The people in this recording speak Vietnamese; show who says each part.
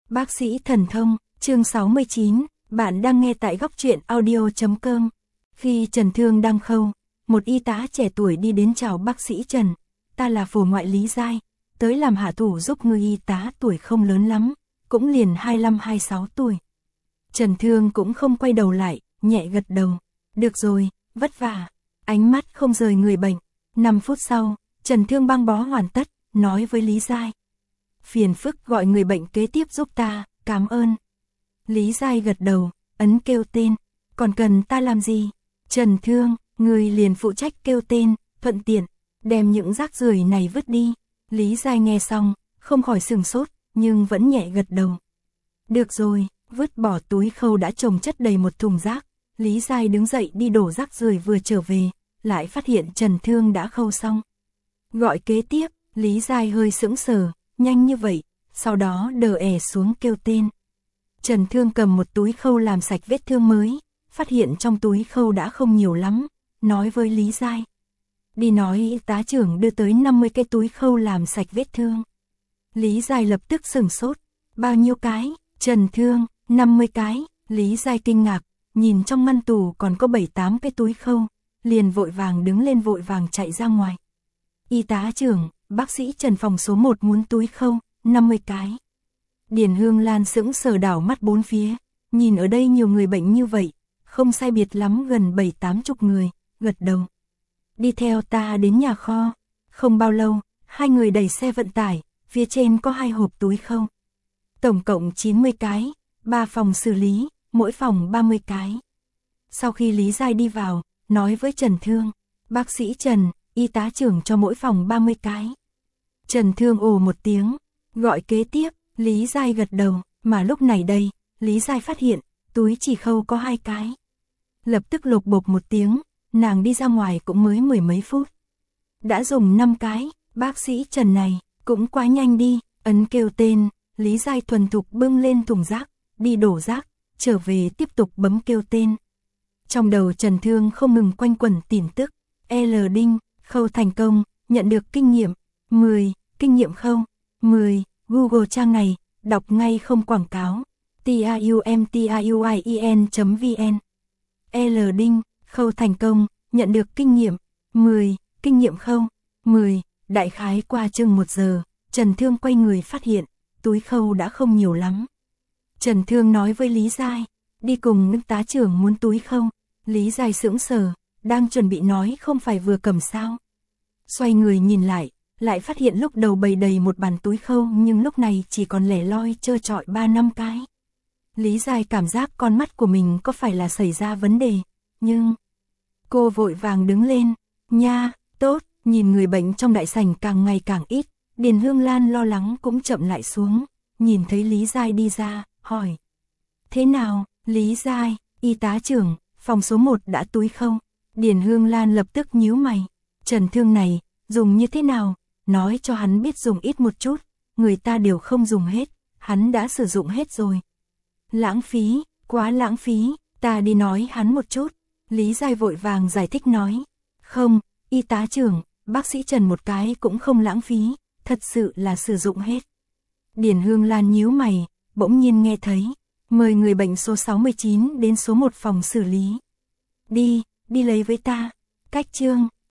Speaker 1: Bác sĩ thần thông, chương 69, bạn đang nghe tại góc truyện audio.com. Khi Trần Thương đang khâu, một y tá trẻ tuổi đi đến chào bác sĩ Trần. Ta là phổ ngoại Lý Giai, tới làm hạ thủ giúp ngươi. Y tá tuổi không lớn lắm, cũng liền 25-26 tuổi. Trần Thương cũng không quay đầu lại, nhẹ gật đầu. Được rồi, vất vả. Ánh mắt không rời người bệnh. 5 phút sau, Trần Thương băng bó hoàn tất, nói với Lý Giai. Phiền phức gọi người bệnh kế tiếp giúp ta, cảm ơn. Lý Giai gật đầu, ấn kêu tên. Còn cần ta làm gì? Trần Thương, người liền phụ trách kêu tên, thuận tiện, đem những rác rưởi này vứt đi. Lý Giai nghe xong, không khỏi sửng sốt, nhưng vẫn nhẹ gật đầu. Được rồi, vứt bỏ túi khâu đã chồng chất đầy một thùng rác. Lý Giai đứng dậy đi đổ rác rưởi, vừa trở về, lại phát hiện Trần Thương đã khâu xong. Gọi kế tiếp, Lý Giai hơi sững sờ, nhanh như vậy, sau đó đờ ẻ xuống kêu tên. Trần Thương cầm một túi khâu làm sạch vết thương mới, phát hiện trong túi khâu đã không nhiều lắm, nói với Lý Giai. Đi nói y tá trưởng đưa tới 50 cái túi khâu làm sạch vết thương. Lý Giai lập tức sửng sốt. Bao nhiêu cái? Trần Thương, 50 cái. Lý Giai kinh ngạc, nhìn trong ngăn tủ còn có 7-8 cái túi khâu, liền vội vàng đứng lên vội vàng chạy ra ngoài. Y tá trưởng, bác sĩ Trần phòng số 1 muốn túi khâu, 50 cái. Điền Hương Lan sững sờ đảo mắt bốn phía, nhìn ở đây nhiều người bệnh như vậy, không sai biệt lắm gần 7-80 người, gật đầu. Đi theo ta đến nhà kho. Không bao lâu, hai người đẩy xe vận tải, phía trên có 2 hộp túi khâu. Tổng cộng 90 cái, 3 phòng xử lý, mỗi phòng 30 cái. Sau khi Lý Giai đi vào, nói với Trần Thương, bác sĩ Trần, y tá trưởng cho mỗi phòng 30 cái. Trần Thương ồ một tiếng, gọi kế tiếp, Lý Giai gật đầu, mà lúc này đây, Lý Giai phát hiện, túi chỉ khâu có 2 cái. Lập tức lục bộp một tiếng, nàng đi ra ngoài cũng mới 10 mấy phút. Đã dùng 5 cái, bác sĩ Trần này, cũng quá nhanh đi, ấn kêu tên, Lý Giai thuần thục bưng lên thùng rác, đi đổ rác, trở về tiếp tục bấm kêu tên. Trong đầu Trần Thương không ngừng quanh quẩn tin tức, L đinh, khâu thành công, nhận được kinh nghiệm, 10, kinh nghiệm khâu, 10, Google trang này, đọc ngay không quảng cáo, tiumtruin.vn. L đinh, khâu thành công, nhận được kinh nghiệm, 10, kinh nghiệm khâu, 10, đại khái qua chừng 1 giờ, Trần Thương quay người phát hiện, túi khâu đã không nhiều lắm. Trần Thương nói với Lý Giai, đi cùng ngân tá trưởng muốn túi khâu. Lý Giai sững sờ, đang chuẩn bị nói không phải vừa cầm sao. Xoay người nhìn lại phát hiện lúc đầu bày đầy một bàn túi khâu nhưng lúc này chỉ còn lẻ loi trơ trọi 3-5 cái. Lý Giai cảm giác con mắt của mình có phải là xảy ra vấn đề, nhưng... Cô vội vàng đứng lên, nha, tốt, nhìn người bệnh trong đại sảnh càng ngày càng ít, Điền Hương Lan lo lắng cũng chậm lại xuống, nhìn thấy Lý Giai đi ra, hỏi. Thế nào, Lý Giai, y tá trưởng, phòng số 1 đã túi khâu. Điền Hương Lan lập tức nhíu mày, Trần Thương này, dùng như thế nào, nói cho hắn biết dùng ít một chút, người ta đều không dùng hết, hắn đã sử dụng hết rồi. Lãng phí, quá lãng phí, ta đi nói hắn một chút. Lý Giai vội vàng giải thích nói. Không, y tá trưởng, bác sĩ Trần một cái cũng không lãng phí, thật sự là sử dụng hết. Điền Hương Lan nhíu mày, bỗng nhiên nghe thấy, mời người bệnh số 69 đến số 1 phòng xử lý. Đi lấy với ta. Cách chương